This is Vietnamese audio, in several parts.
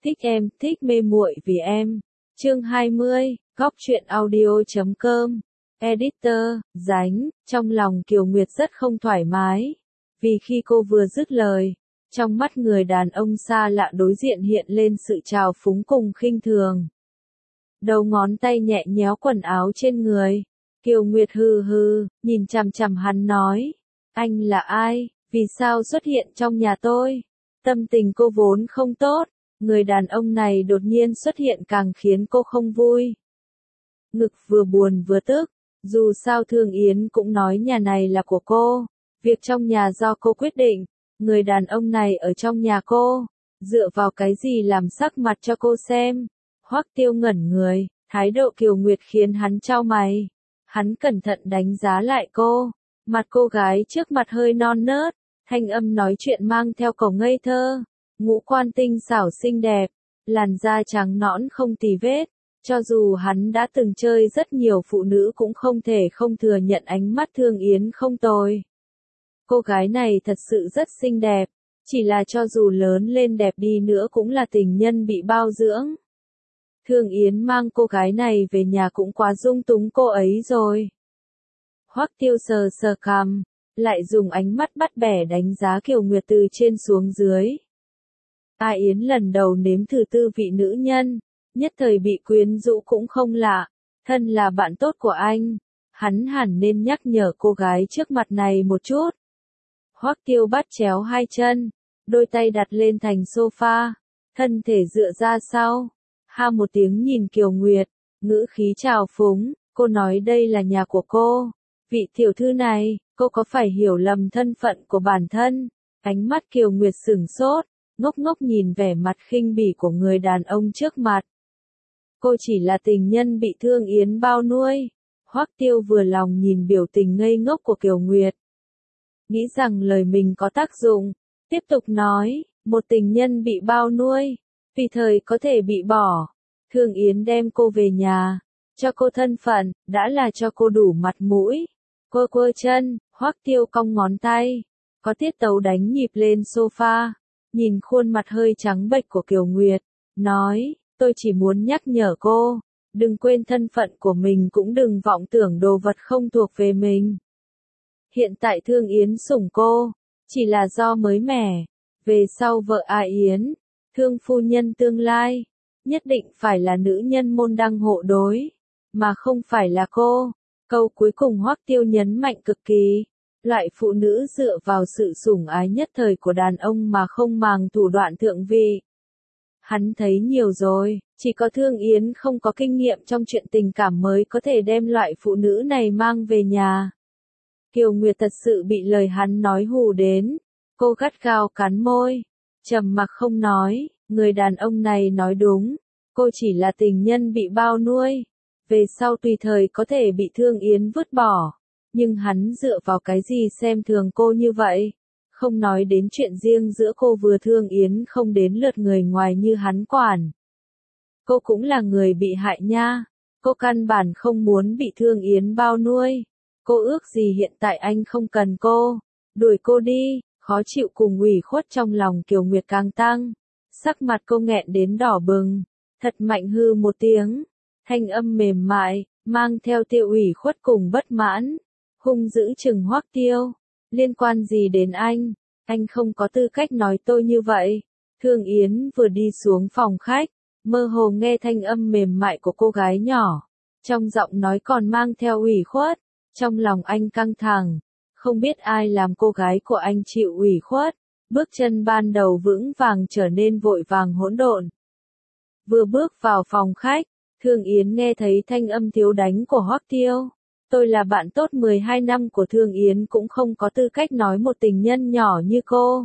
Thích em, thích mê muội vì em. Chương 20, Góc truyện audio.com. Editor, Dánh, trong lòng Kiều Nguyệt rất không thoải mái. Vì khi cô vừa dứt lời, trong mắt người đàn ông xa lạ đối diện hiện lên sự trào phúng cùng khinh thường. Đầu ngón tay nhẹ nhéo quần áo trên người. Kiều Nguyệt hừ hừ, nhìn chằm chằm hắn nói. Anh là ai? Vì sao xuất hiện trong nhà tôi? Tâm tình cô vốn không tốt. Người đàn ông này đột nhiên xuất hiện càng khiến cô không vui. Ngực vừa buồn vừa tức. Dù sao Thương Yến cũng nói nhà này là của cô. Việc trong nhà do cô quyết định. Người đàn ông này ở trong nhà cô. Dựa vào cái gì làm sắc mặt cho cô xem? Hoắc Tiêu ngẩn người. Thái độ Kiều Nguyệt khiến hắn chau mày. Hắn cẩn thận đánh giá lại cô. Mặt cô gái trước mặt hơi non nớt. Thanh âm nói chuyện mang theo cổ ngây thơ. Ngũ quan tinh xảo xinh đẹp. Làn da trắng nõn không tì vết. Cho dù hắn đã từng chơi rất nhiều phụ nữ cũng không thể không thừa nhận ánh mắt Thương Yến không tồi. Cô gái này thật sự rất xinh đẹp. Chỉ là cho dù lớn lên đẹp đi nữa cũng là tình nhân bị bao dưỡng. Thương Yến mang cô gái này về nhà cũng quá dung túng cô ấy rồi. Hoắc Tiêu sờ sờ cằm, lại dùng ánh mắt bắt bẻ đánh giá Kiều Nguyệt từ trên xuống dưới. A Yến lần đầu nếm thử tư vị nữ nhân, nhất thời bị quyến rũ cũng không lạ, thân là bạn tốt của anh, hắn hẳn nên nhắc nhở cô gái trước mặt này một chút. Hoắc Tiêu bắt chéo hai chân, đôi tay đặt lên thành sofa, thân thể dựa ra sau, ha một tiếng nhìn Kiều Nguyệt, ngữ khí trào phúng, cô nói đây là nhà của cô. Vị tiểu thư này, cô có phải hiểu lầm thân phận của bản thân? Ánh mắt Kiều Nguyệt sửng sốt, ngốc ngốc nhìn vẻ mặt khinh bỉ của người đàn ông trước mặt. Cô chỉ là tình nhân bị Thương Yến bao nuôi. Hoắc Tiêu vừa lòng nhìn biểu tình ngây ngốc của Kiều Nguyệt. Nghĩ rằng lời mình có tác dụng, tiếp tục nói, một tình nhân bị bao nuôi, tùy thời có thể bị bỏ. Thương Yến đem cô về nhà, cho cô thân phận, đã là cho cô đủ mặt mũi. Cô quơ chân, Hoắc Tiêu cong ngón tay, có tiết tấu đánh nhịp lên sofa, nhìn khuôn mặt hơi trắng bệch của Kiều Nguyệt, nói, tôi chỉ muốn nhắc nhở cô, đừng quên thân phận của mình cũng đừng vọng tưởng đồ vật không thuộc về mình. Hiện tại Thương Yến sủng cô, chỉ là do mới mẻ, về sau vợ A Yến, Thương phu nhân tương lai, nhất định phải là nữ nhân môn đăng hộ đối, mà không phải là cô. Câu cuối cùng Hoắc Tiêu nhấn mạnh cực kỳ, loại phụ nữ dựa vào sự sủng ái nhất thời của đàn ông mà không màng thủ đoạn thượng vị. Hắn thấy nhiều rồi, chỉ có Thương Yến không có kinh nghiệm trong chuyện tình cảm mới có thể đem loại phụ nữ này mang về nhà. Kiều Nguyệt thật sự bị lời hắn nói hù đến, cô gắt gao cắn môi, trầm mặc không nói, người đàn ông này nói đúng, cô chỉ là tình nhân bị bao nuôi. Về sau tùy thời có thể bị Thương Yến vứt bỏ, nhưng hắn dựa vào cái gì xem thường cô như vậy? Không nói đến chuyện riêng giữa cô vừa Thương Yến không đến lượt người ngoài như hắn quản. Cô cũng là người bị hại nha, cô căn bản không muốn bị Thương Yến bao nuôi. Cô ước gì hiện tại anh không cần cô, đuổi cô đi, khó chịu cùng ủy khuất trong lòng Kiều Nguyệt càng tăng. Sắc mặt cô nghẹn đến đỏ bừng, thật mạnh hư một tiếng. Thanh âm mềm mại, mang theo tia ủy khuất cùng bất mãn, hung dữ chừng Hoắc Tiêu, liên quan gì đến anh không có tư cách nói tôi như vậy. Thương Yến vừa đi xuống phòng khách, mơ hồ nghe thanh âm mềm mại của cô gái nhỏ, trong giọng nói còn mang theo ủy khuất, trong lòng anh căng thẳng, không biết ai làm cô gái của anh chịu ủy khuất, bước chân ban đầu vững vàng trở nên vội vàng hỗn độn. Vừa bước vào phòng khách, Thương Yến nghe thấy thanh âm thiếu đánh của Hoắc Tiêu. Tôi là bạn tốt 12 năm của Thương Yến cũng không có tư cách nói một tình nhân nhỏ như cô.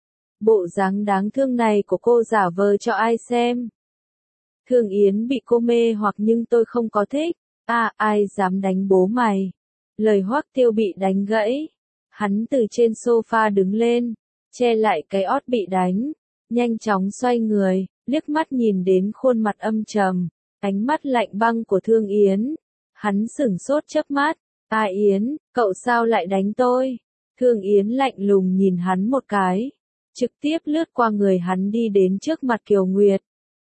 Bộ dáng đáng thương này của cô giả vờ cho ai xem. Thương Yến bị cô mê hoặc nhưng tôi không có thích. Ai dám đánh bố mày. Lời Hoắc Tiêu bị đánh gãy. Hắn từ trên sofa đứng lên, che lại cái ót bị đánh. Nhanh chóng xoay người, liếc mắt nhìn đến khuôn mặt âm trầm. Ánh mắt lạnh băng của Thương Yến. Hắn sửng sốt chớp mắt. Yến, cậu sao lại đánh tôi? Thương Yến lạnh lùng nhìn hắn một cái. Trực tiếp lướt qua người hắn đi đến trước mặt Kiều Nguyệt.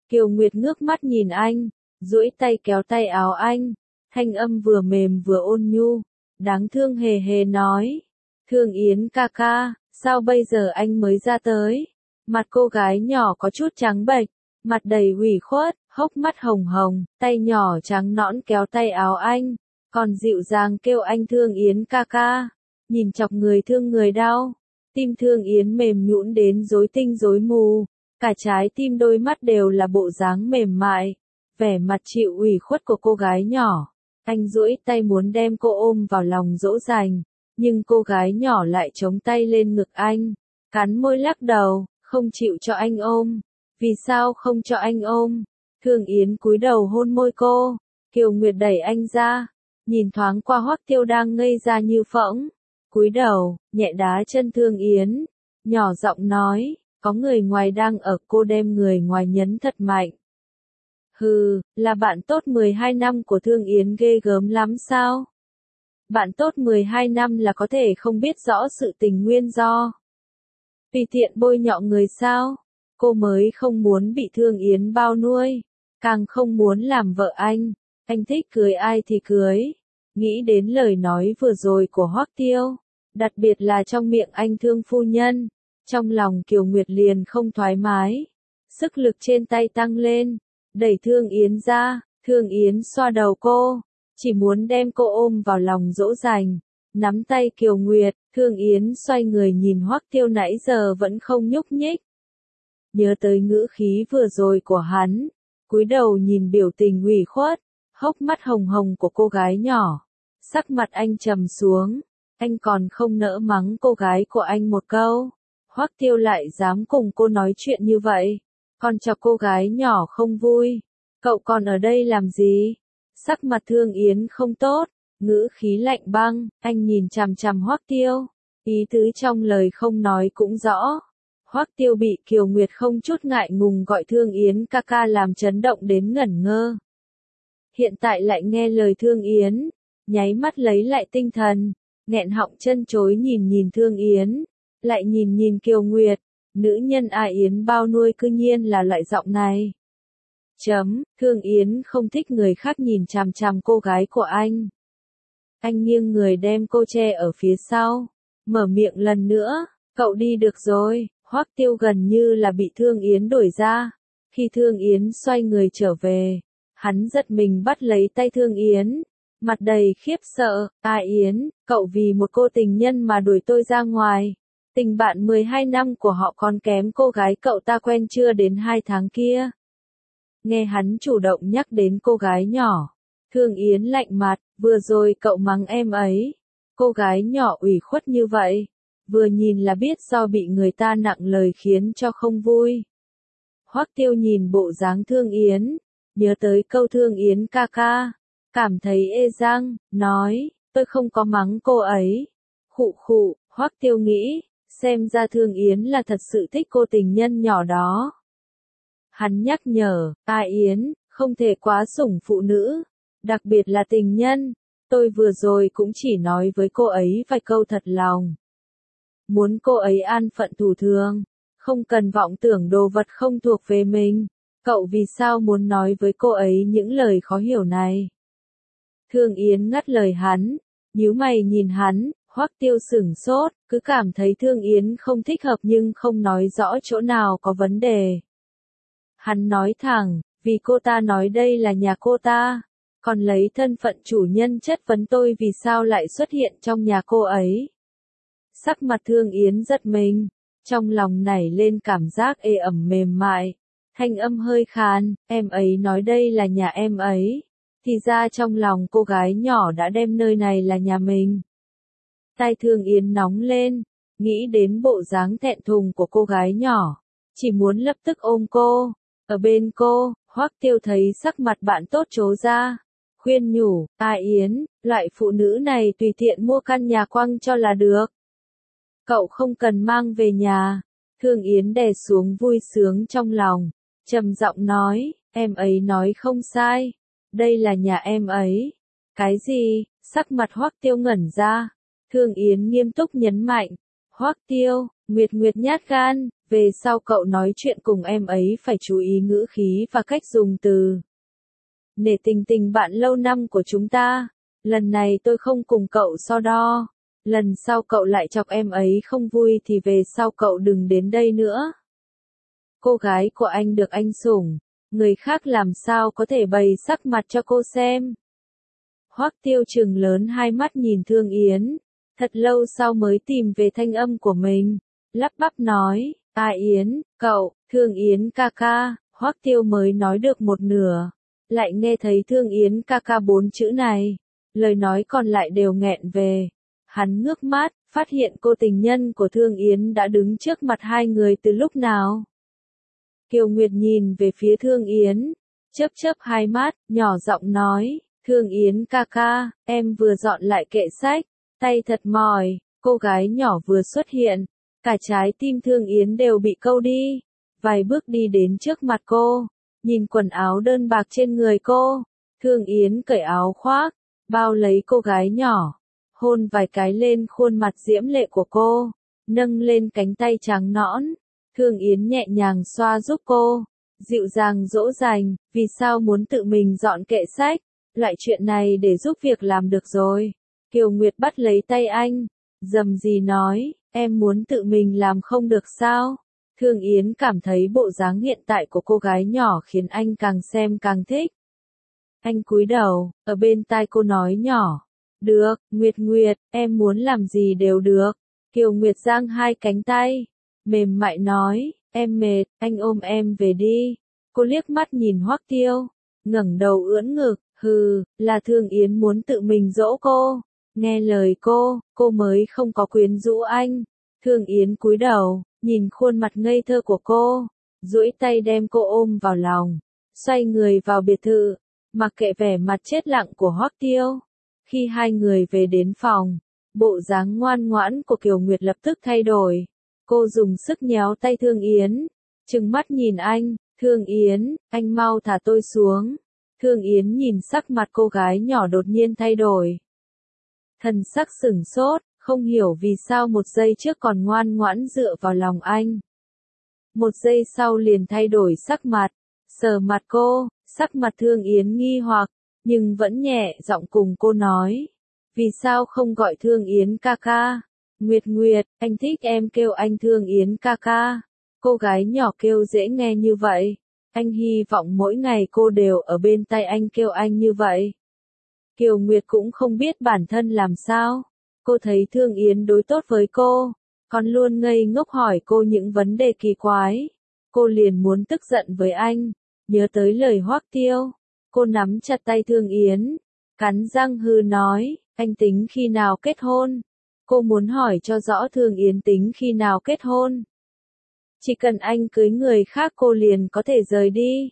Kiều Nguyệt ngước mắt nhìn anh, duỗi tay kéo tay áo anh, thanh âm vừa mềm vừa ôn nhu, đáng thương hề hề nói. Thương Yến ca ca, sao bây giờ anh mới ra tới? Mặt cô gái nhỏ có chút trắng bệch, mặt đầy ủy khuất, hốc mắt hồng hồng, tay nhỏ trắng nõn kéo tay áo anh, còn dịu dàng kêu anh Thương Yến ca ca, nhìn chọc người thương người đau. Tim Thương Yến mềm nhũn đến rối tinh rối mù, cả trái tim đôi mắt đều là bộ dáng mềm mại, vẻ mặt chịu ủy khuất của cô gái nhỏ. Anh duỗi tay muốn đem cô ôm vào lòng dỗ dành, nhưng cô gái nhỏ lại chống tay lên ngực anh, cắn môi lắc đầu, không chịu cho anh ôm. Vì sao không cho anh ôm? Thương Yến cúi đầu hôn môi cô, Kiều Nguyệt đẩy anh ra, nhìn thoáng qua Hoắc Tiêu đang ngây ra như phỗng, cúi đầu, nhẹ đá chân Thương Yến, nhỏ giọng nói, có người ngoài đang ở, cô đem người ngoài nhấn thật mạnh. Hừ, là bạn tốt 12 năm của Thương Yến ghê gớm lắm sao? Bạn tốt 12 năm là có thể không biết rõ sự tình nguyên do. Tùy tiện bôi nhọ người sao? Cô mới không muốn bị Thương Yến bao nuôi, càng không muốn làm vợ anh thích cưới ai thì cưới. Nghĩ đến lời nói vừa rồi của Hoắc Tiêu, đặc biệt là trong miệng anh Thương phu nhân, trong lòng Kiều Nguyệt liền không thoải mái, sức lực trên tay tăng lên, đẩy Thương Yến ra, Thương Yến xoa đầu cô, chỉ muốn đem cô ôm vào lòng dỗ dành, nắm tay Kiều Nguyệt, Thương Yến xoay người nhìn Hoắc Tiêu nãy giờ vẫn không nhúc nhích. Nhớ tới ngữ khí vừa rồi của hắn, cúi đầu nhìn biểu tình ủy khuất, hốc mắt hồng hồng của cô gái nhỏ, sắc mặt anh trầm xuống, anh còn không nỡ mắng cô gái của anh một câu. Hoắc Tiêu lại dám cùng cô nói chuyện như vậy, còn cho cô gái nhỏ không vui. Cậu còn ở đây làm gì? Sắc mặt Thương Yến không tốt, ngữ khí lạnh băng, anh nhìn chằm chằm Hoắc Tiêu, ý tứ trong lời không nói cũng rõ. Hoắc Tiêu bị Kiều Nguyệt không chút ngại ngùng gọi Thương Yến ca ca làm chấn động đến ngẩn ngơ. Hiện tại lại nghe lời Thương Yến, nháy mắt lấy lại tinh thần, nghẹn họng chân chối nhìn nhìn Thương Yến, lại nhìn nhìn Kiều Nguyệt, nữ nhân A Yến bao nuôi cư nhiên là loại giọng này. Thương Yến không thích người khác nhìn chằm chằm cô gái của anh. Anh nghiêng người đem cô che ở phía sau, mở miệng lần nữa, cậu đi được rồi. Hoắc Tiêu gần như là bị Thương Yến đuổi ra. Khi Thương Yến xoay người trở về, hắn giật mình bắt lấy tay Thương Yến, mặt đầy khiếp sợ, A Yến, cậu vì một cô tình nhân mà đuổi tôi ra ngoài. Tình bạn 12 năm của họ còn kém cô gái cậu ta quen chưa đến 2 tháng kia. Nghe hắn chủ động nhắc đến cô gái nhỏ, Thương Yến lạnh mặt, vừa rồi cậu mắng em ấy. Cô gái nhỏ ủy khuất như vậy, vừa nhìn là biết do bị người ta nặng lời khiến cho không vui. Hoắc Tiêu nhìn bộ dáng Thương Yến, nhớ tới câu Thương Yến ca ca, cảm thấy ê răng, nói, tôi không có mắng cô ấy. Khụ khụ, Hoắc Tiêu nghĩ, xem ra Thương Yến là thật sự thích cô tình nhân nhỏ đó. Hắn nhắc nhở, A Yến, không thể quá sủng phụ nữ, đặc biệt là tình nhân. Tôi vừa rồi cũng chỉ nói với cô ấy vài câu thật lòng. Muốn cô ấy an phận thủ thường, không cần vọng tưởng đồ vật không thuộc về mình. Cậu vì sao muốn nói với cô ấy những lời khó hiểu này? Thương Yến ngắt lời hắn, nhíu mày nhìn hắn, Hoắc Tiêu sửng sốt, cứ cảm thấy Thương Yến không thích hợp nhưng không nói rõ chỗ nào có vấn đề. Hắn nói thẳng, vì cô ta nói đây là nhà cô ta, còn lấy thân phận chủ nhân chất vấn tôi vì sao lại xuất hiện trong nhà cô ấy. Sắc mặt Thương Yến giật mình, trong lòng nảy lên cảm giác ê ẩm mềm mại, thanh âm hơi khàn, em ấy nói đây là nhà em ấy, thì ra trong lòng cô gái nhỏ đã đem nơi này là nhà mình. Tai Thương Yến nóng lên, nghĩ đến bộ dáng thẹn thùng của cô gái nhỏ, chỉ muốn lập tức ôm cô. Ở bên cô, Hoắc Tiêu thấy sắc mặt bạn tốt trố ra, khuyên nhủ, A Yến, loại phụ nữ này tùy tiện mua căn nhà quăng cho là được. Cậu không cần mang về nhà. Thương Yến đè xuống vui sướng trong lòng, trầm giọng nói, em ấy nói không sai, đây là nhà em ấy. Cái gì? Sắc mặt Hoắc Tiêu ngẩn ra. Thương Yến nghiêm túc nhấn mạnh, Hoắc Tiêu, Nguyệt Nguyệt nhát gan, Về sau cậu nói chuyện cùng em ấy phải chú ý ngữ khí và cách dùng từ. Nể tình bạn lâu năm của chúng ta, lần này tôi không cùng cậu so đo. Lần sau cậu lại chọc em ấy không vui thì về sau cậu đừng đến đây nữa. Cô gái của anh được anh sủng, người khác làm sao có thể bày sắc mặt cho cô xem. Hoắc Tiêu trừng lớn hai mắt nhìn Thương Yến, thật lâu sau mới tìm về thanh âm của mình, lắp bắp nói, "A Yến, cậu, Thương Yến ca ca." Hoắc Tiêu mới nói được một nửa, lại nghe thấy Thương Yến ca ca 4 chữ này, lời nói còn lại đều nghẹn về. Hắn ngước mắt, phát hiện cô tình nhân của Thương Yến đã đứng trước mặt hai người từ lúc nào. Kiều Nguyệt nhìn về phía Thương Yến, chớp chớp hai mắt, nhỏ giọng nói, "Thương Yến ca ca, em vừa dọn lại kệ sách, tay thật mỏi." Cô gái nhỏ vừa xuất hiện, cả trái tim Thương Yến đều bị câu đi. Vài bước đi đến trước mặt cô, nhìn quần áo đơn bạc trên người cô, Thương Yến cởi áo khoác, bao lấy cô gái nhỏ, hôn vài cái lên khuôn mặt diễm lệ của cô, nâng lên cánh tay trắng nõn. Thương Yến nhẹ nhàng xoa giúp cô, dịu dàng dỗ dành, vì sao muốn tự mình dọn kệ sách, loại chuyện này để giúp việc làm được rồi. Kiều Nguyệt bắt lấy tay anh, dầm gì nói, em muốn tự mình làm không được sao? Thương Yến cảm thấy bộ dáng hiện tại của cô gái nhỏ khiến anh càng xem càng thích. Anh cúi đầu, ở bên tai cô nói nhỏ, "Được, Nguyệt Nguyệt, em muốn làm gì đều được." Kiều Nguyệt giang hai cánh tay, mềm mại nói, "Em mệt, anh ôm em về đi." Cô liếc mắt nhìn Hoắc Tiêu, ngẩng đầu ưỡn ngực, hừ, là Thương Yến muốn tự mình dỗ cô. Nghe lời cô mới không có quyến rũ anh. Thương Yến cúi đầu, nhìn khuôn mặt ngây thơ của cô, duỗi tay đem cô ôm vào lòng, xoay người vào biệt thự, mặc kệ vẻ mặt chết lặng của Hoắc Tiêu. Khi hai người về đến phòng, bộ dáng ngoan ngoãn của Kiều Nguyệt lập tức thay đổi. Cô dùng sức nhéo tay Thương Yến, trừng mắt nhìn anh, "Thương Yến, anh mau thả tôi xuống." Thương Yến nhìn sắc mặt cô gái nhỏ đột nhiên thay đổi. Thần sắc sửng sốt, không hiểu vì sao một giây trước còn ngoan ngoãn dựa vào lòng anh. Một giây sau liền thay đổi sắc mặt, sờ mặt cô, sắc mặt Thương Yến nghi hoặc, nhưng vẫn nhẹ giọng cùng cô nói. "Vì sao không gọi Thương Yến ca ca? Nguyệt Nguyệt, anh thích em kêu anh Thương Yến ca ca." Cô gái nhỏ kêu dễ nghe như vậy. Anh hy vọng mỗi ngày cô đều ở bên tay anh kêu anh như vậy. Kiều Nguyệt cũng không biết bản thân làm sao. Cô thấy Thương Yến đối tốt với cô, còn luôn ngây ngốc hỏi cô những vấn đề kỳ quái. Cô liền muốn tức giận với anh, nhớ tới lời Hoắc Tiêu. Cô nắm chặt tay Thương Yến, cắn răng hừ nói, "Anh tính khi nào kết hôn?" Cô muốn hỏi cho rõ Thương Yến tính khi nào kết hôn. Chỉ cần anh cưới người khác cô liền có thể rời đi.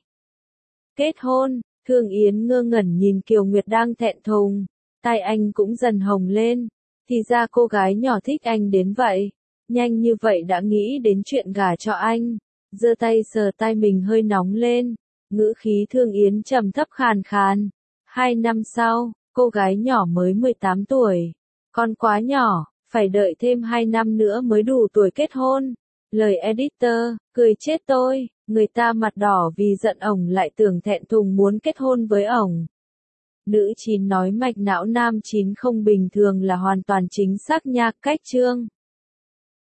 Kết hôn, Thương Yến ngơ ngẩn nhìn Kiều Nguyệt đang thẹn thùng, tai anh cũng dần hồng lên. Thì ra cô gái nhỏ thích anh đến vậy, nhanh như vậy đã nghĩ đến chuyện gả cho anh. Giơ tay sờ tai mình hơi nóng lên, ngữ khí Thương Yến trầm thấp khàn khàn. 2 năm sau, cô gái nhỏ mới 18 tuổi, còn quá nhỏ, phải đợi thêm 2 năm nữa mới đủ tuổi kết hôn. Lời editor, cười chết tôi, người ta mặt đỏ vì giận ổng lại tưởng thẹn thùng muốn kết hôn với ổng. Nữ 9 nói mạch não nam 9 không bình thường là hoàn toàn chính xác nha. Cách chương